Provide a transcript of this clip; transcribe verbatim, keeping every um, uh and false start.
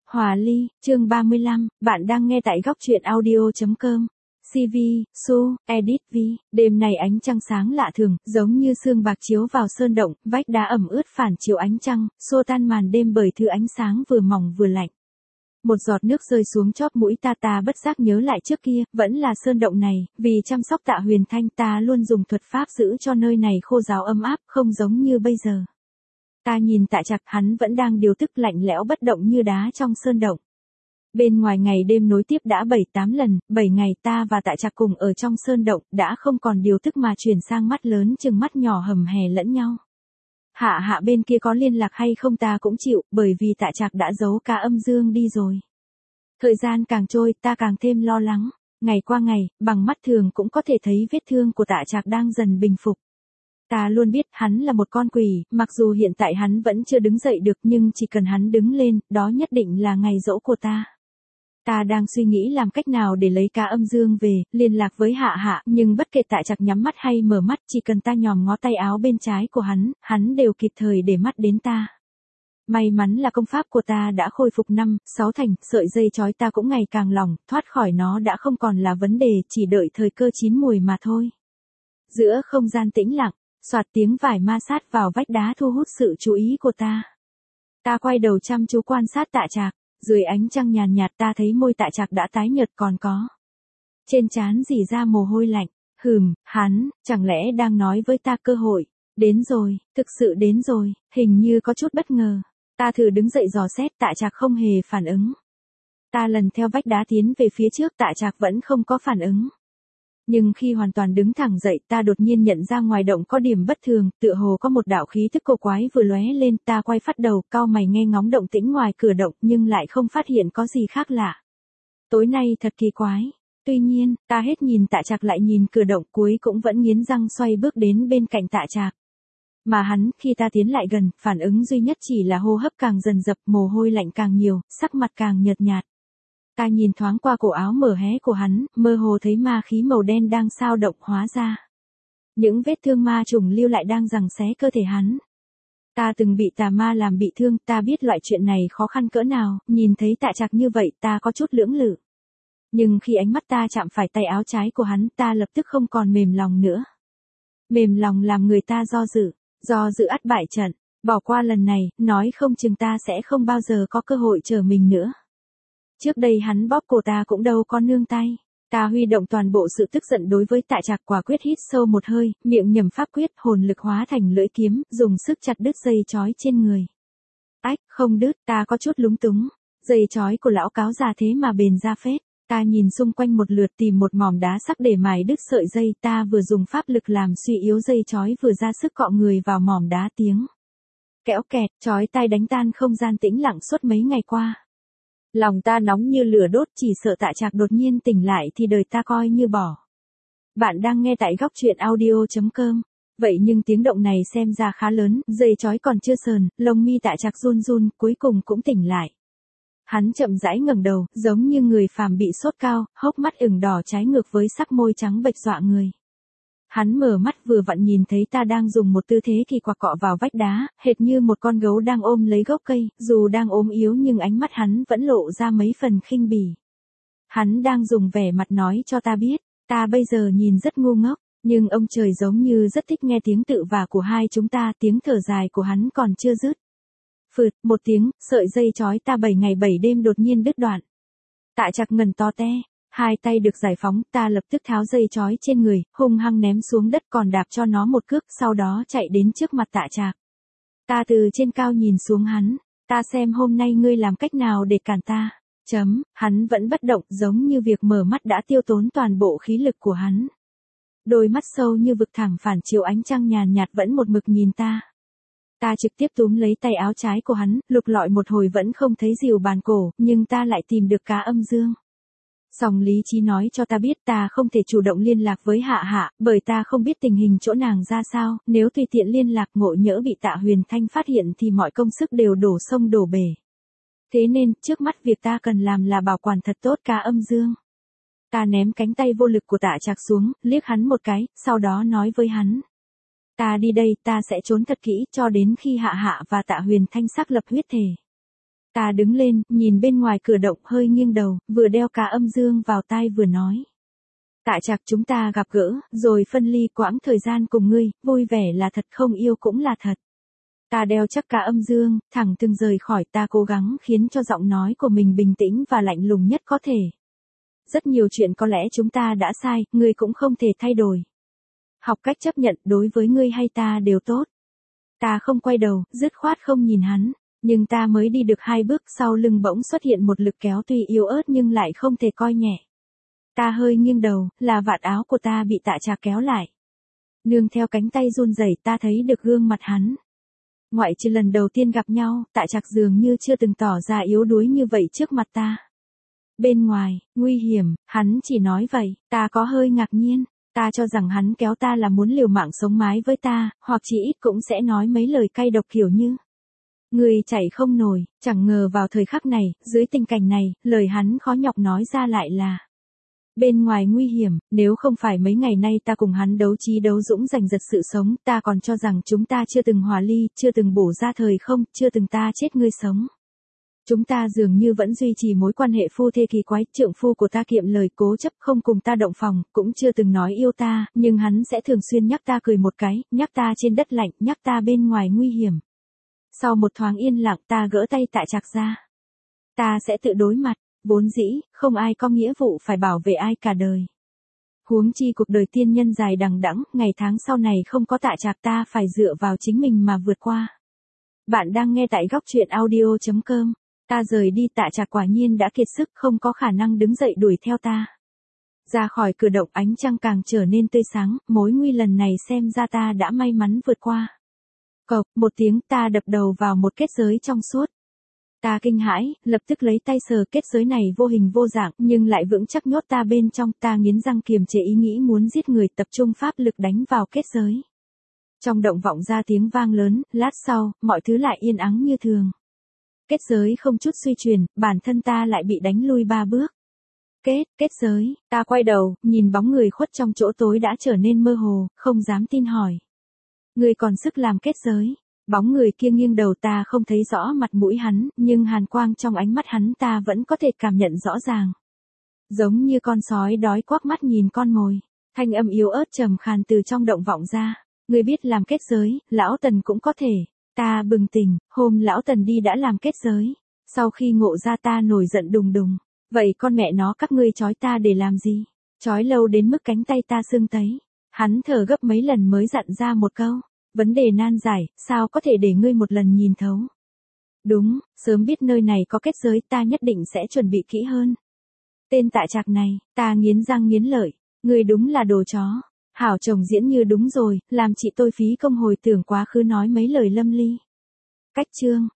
Hòa ly, chương ba mươi lăm, bạn đang nghe tại góc truyện audio.com. xê vê, Su, Edit V, đêm này ánh trăng sáng lạ thường, giống như sương bạc chiếu vào sơn động, vách đá ẩm ướt phản chiếu ánh trăng, xua tan màn đêm bởi thứ ánh sáng vừa mỏng vừa lạnh. Một giọt nước rơi xuống chóp mũi ta ta bất giác nhớ lại trước kia, vẫn là sơn động này, vì chăm sóc Tạ Huyền Thanh ta luôn dùng thuật pháp giữ cho nơi này khô ráo ấm áp, không giống như bây giờ. Ta nhìn Tạ Trạc, hắn vẫn đang điều tức lạnh lẽo bất động như đá trong sơn động. Bên ngoài ngày đêm nối tiếp đã bảy tám lần, bảy ngày ta và Tạ Trạc cùng ở trong sơn động, đã không còn điều tức mà chuyển sang mắt lớn chừng mắt nhỏ hầm hè lẫn nhau. Hạ hạ bên kia có liên lạc hay không ta cũng chịu, bởi vì Tạ Trạc đã giấu cả âm dương đi rồi. Thời gian càng trôi ta càng thêm lo lắng, ngày qua ngày, bằng mắt thường cũng có thể thấy vết thương của Tạ Trạc đang dần bình phục. Ta luôn biết hắn là một con quỷ, mặc dù hiện tại hắn vẫn chưa đứng dậy được nhưng chỉ cần hắn đứng lên, đó nhất định là ngày giỗ của ta. Ta đang suy nghĩ làm cách nào để lấy cá âm dương về, liên lạc với hạ hạ, nhưng bất kể Tạ Trạc nhắm mắt hay mở mắt, chỉ cần ta nhòm ngó tay áo bên trái của hắn, hắn đều kịp thời để mắt đến ta. May mắn là công pháp của ta đã khôi phục năm, sáu thành, sợi dây chói ta cũng ngày càng lỏng, thoát khỏi nó đã không còn là vấn đề, chỉ đợi thời cơ chín mùi mà thôi. Giữa không gian tĩnh lặng, soạt tiếng vải ma sát vào vách đá thu hút sự chú ý của ta. Ta quay đầu chăm chú quan sát Tạ Trạc, dưới ánh trăng nhàn nhạt ta thấy môi Tạ Trạc đã tái nhợt còn có. Trên trán rỉ ra mồ hôi lạnh, hừm, hắn, chẳng lẽ đang nói với ta cơ hội, đến rồi, thực sự đến rồi, hình như có chút bất ngờ. Ta thử đứng dậy dò xét Tạ Trạc không hề phản ứng. Ta lần theo vách đá tiến về phía trước Tạ Trạc vẫn không có phản ứng. Nhưng khi hoàn toàn đứng thẳng dậy ta đột nhiên nhận ra ngoài động có điểm bất thường, tựa hồ có một đạo khí thức cổ quái vừa lóe lên, ta quay phát đầu, cau mày nghe ngóng động tĩnh ngoài cửa động nhưng lại không phát hiện có gì khác lạ. Tối nay thật kỳ quái. Tuy nhiên, ta hết nhìn Tạ Trạc lại nhìn cửa động cuối cũng vẫn nghiến răng xoay bước đến bên cạnh Tạ Trạc. Mà hắn, khi ta tiến lại gần, phản ứng duy nhất chỉ là hô hấp càng dần dập, mồ hôi lạnh càng nhiều, sắc mặt càng nhợt nhạt. Ta nhìn thoáng qua cổ áo mở hé của hắn, mơ hồ thấy ma khí màu đen đang xao động hóa ra. Những vết thương ma trùng lưu lại đang giằng xé cơ thể hắn. Ta từng bị tà ma làm bị thương, ta biết loại chuyện này khó khăn cỡ nào, nhìn thấy Tạ Trạc như vậy ta có chút lưỡng lự. Nhưng khi ánh mắt ta chạm phải tay áo trái của hắn ta lập tức không còn mềm lòng nữa. Mềm lòng làm người ta do dự, do dự ắt bại trận, bỏ qua lần này, nói không chừng ta sẽ không bao giờ có cơ hội trở mình nữa. Trước đây hắn bóp cổ ta cũng đâu có nương tay. Ta huy động toàn bộ sự tức giận đối với Tạ Trạc, quả quyết hít sâu một hơi, miệng nhẩm pháp quyết, hồn lực hóa thành lưỡi kiếm, dùng sức chặt đứt dây chói trên người. Ách, không đứt, ta có chút lúng túng. Dây chói của lão cáo già thế mà bền ra phết. Ta nhìn xung quanh một lượt tìm một mỏm đá sắc để mài đứt sợi dây, ta vừa dùng pháp lực làm suy yếu dây chói vừa ra sức cọ người vào mỏm đá tiếng. Kẽo kẹt, chói tai đánh tan không gian tĩnh lặng suốt mấy ngày qua. Lòng ta nóng như lửa đốt, chỉ sợ Tạ Trạc đột nhiên tỉnh lại thì đời ta coi như bỏ. Bạn đang nghe tại góc truyện audio.com. Vậy nhưng tiếng động này xem ra khá lớn, dây chói còn chưa sờn, lông mi Tạ Trạc run run, cuối cùng cũng tỉnh lại. Hắn chậm rãi ngẩng đầu, giống như người phàm bị sốt cao, hốc mắt ửng đỏ trái ngược với sắc môi trắng bệch dọa người. Hắn mở mắt vừa vặn nhìn thấy ta đang dùng một tư thế kỳ quặc cọ vào vách đá, hệt như một con gấu đang ôm lấy gốc cây, dù đang ốm yếu nhưng ánh mắt hắn vẫn lộ ra mấy phần khinh bỉ. Hắn đang dùng vẻ mặt nói cho ta biết, ta bây giờ nhìn rất ngu ngốc, nhưng ông trời giống như rất thích nghe tiếng tự vả của hai chúng ta, tiếng thở dài của hắn còn chưa dứt. Phượt, một tiếng, sợi dây chói ta bảy ngày bảy đêm đột nhiên đứt đoạn. Tạ Trạc ngẩn to te. Hai tay được giải phóng, ta lập tức tháo dây chói trên người, hung hăng ném xuống đất còn đạp cho nó một cước, sau đó chạy đến trước mặt Tạ Trạc. Ta từ trên cao nhìn xuống hắn, ta xem hôm nay ngươi làm cách nào để cản ta. Chấm, hắn vẫn bất động, giống như việc mở mắt đã tiêu tốn toàn bộ khí lực của hắn. Đôi mắt sâu như vực thẳm phản chiếu ánh trăng nhàn nhạt vẫn một mực nhìn ta. Ta trực tiếp túm lấy tay áo trái của hắn, lục lọi một hồi vẫn không thấy rìu bàn cổ, nhưng ta lại tìm được cá âm dương. Song lý trí nói cho ta biết ta không thể chủ động liên lạc với hạ hạ, bởi ta không biết tình hình chỗ nàng ra sao, nếu tùy tiện liên lạc ngộ nhỡ bị Tạ Huyền Thanh phát hiện thì mọi công sức đều đổ sông đổ bể. Thế nên, trước mắt việc ta cần làm là bảo quản thật tốt cá âm dương. Ta ném cánh tay vô lực của Tạ Trạc xuống, liếc hắn một cái, sau đó nói với hắn. Ta đi đây, ta sẽ trốn thật kỹ cho đến khi hạ hạ và Tạ Huyền Thanh xác lập huyết thể. Ta đứng lên, nhìn bên ngoài cửa động hơi nghiêng đầu, vừa đeo cả âm dương vào tai vừa nói. Tạ Trạc, chúng ta gặp gỡ, rồi phân ly quãng thời gian cùng ngươi, vui vẻ là thật, không yêu cũng là thật. Ta đeo chắc cả âm dương, thẳng từng rời khỏi, ta cố gắng khiến cho giọng nói của mình bình tĩnh và lạnh lùng nhất có thể. Rất nhiều chuyện có lẽ chúng ta đã sai, ngươi cũng không thể thay đổi. Học cách chấp nhận, đối với ngươi hay ta đều tốt. Ta không quay đầu, dứt khoát không nhìn hắn, nhưng ta mới đi được hai bước, sau lưng bỗng xuất hiện một lực kéo tuy yếu ớt nhưng lại không thể coi nhẹ. Ta hơi nghiêng đầu, là vạt áo của ta bị Tạ Trạc kéo lại. Nương theo cánh tay run rẩy, ta thấy được gương mặt hắn. Ngoại trừ lần đầu tiên gặp nhau, Tạ Trạc dường như chưa từng tỏ ra yếu đuối như vậy trước mặt ta. Bên ngoài, nguy hiểm, hắn chỉ nói vậy, ta có hơi ngạc nhiên. Ta cho rằng hắn kéo ta là muốn liều mạng sống mái với ta, hoặc chỉ ít cũng sẽ nói mấy lời cay độc kiểu như. Người chạy không nổi, chẳng ngờ vào thời khắc này, dưới tình cảnh này, lời hắn khó nhọc nói ra lại là. Bên ngoài nguy hiểm, nếu không phải mấy ngày nay ta cùng hắn đấu trí đấu dũng giành giật sự sống, ta còn cho rằng chúng ta chưa từng hòa ly, chưa từng bổ ra thời không, chưa từng ta chết ngươi sống. Chúng ta dường như vẫn duy trì mối quan hệ phu thê kỳ quái, trượng phu của ta kiệm lời cố chấp không cùng ta động phòng, cũng chưa từng nói yêu ta, nhưng hắn sẽ thường xuyên nhắc ta cười một cái, nhắc ta trên đất lạnh, nhắc ta bên ngoài nguy hiểm. Sau một thoáng yên lặng, ta gỡ tay Tạ Trạc ra. Ta sẽ tự đối mặt, vốn dĩ, không ai có nghĩa vụ phải bảo vệ ai cả đời. Huống chi cuộc đời tiên nhân dài đằng đẵng, ngày tháng sau này không có Tạ Trạc ta phải dựa vào chính mình mà vượt qua. Bạn đang nghe tại góc truyện audio chấm com. Ta rời đi, Tạ Trạc quả nhiên đã kiệt sức, không có khả năng đứng dậy đuổi theo ta. Ra khỏi cửa động, ánh trăng càng trở nên tươi sáng, mối nguy lần này xem ra ta đã may mắn vượt qua. Cộc, một tiếng, ta đập đầu vào một kết giới trong suốt. Ta kinh hãi, lập tức lấy tay sờ, kết giới này vô hình vô dạng, nhưng lại vững chắc nhốt ta bên trong. Ta nghiến răng kiềm chế ý nghĩ muốn giết người, tập trung pháp lực đánh vào kết giới. Trong động vọng ra tiếng vang lớn, lát sau, mọi thứ lại yên ắng như thường. Kết giới không chút suy chuyển, bản thân ta lại bị đánh lui ba bước. Kết, kết giới, ta quay đầu, nhìn bóng người khuất trong chỗ tối đã trở nên mơ hồ, không dám tin hỏi. Người còn sức làm kết giới. Bóng người kia nghiêng đầu, ta không thấy rõ mặt mũi hắn, nhưng hàn quang trong ánh mắt hắn ta vẫn có thể cảm nhận rõ ràng. Giống như con sói đói quắc mắt nhìn con mồi. Thanh âm yếu ớt trầm khàn từ trong động vọng ra. Người biết làm kết giới, lão Tần cũng có thể. Ta bừng tỉnh, hôm lão Tần đi đã làm kết giới. Sau khi ngộ ra ta nổi giận đùng đùng. Vậy con mẹ nó các ngươi trói ta để làm gì? Trói lâu đến mức cánh tay ta sưng tấy. Hắn thở gấp mấy lần mới dặn ra một câu. Vấn đề nan giải, sao có thể để ngươi một lần nhìn thấu? Đúng, sớm biết nơi này có kết giới ta nhất định sẽ chuẩn bị kỹ hơn. Tên Tạ Trạc này, ta nghiến răng nghiến lợi. Ngươi đúng là đồ chó. Hảo chồng diễn như đúng rồi, làm chị tôi phí công hồi tưởng quá khứ nói mấy lời lâm ly. Cách chương.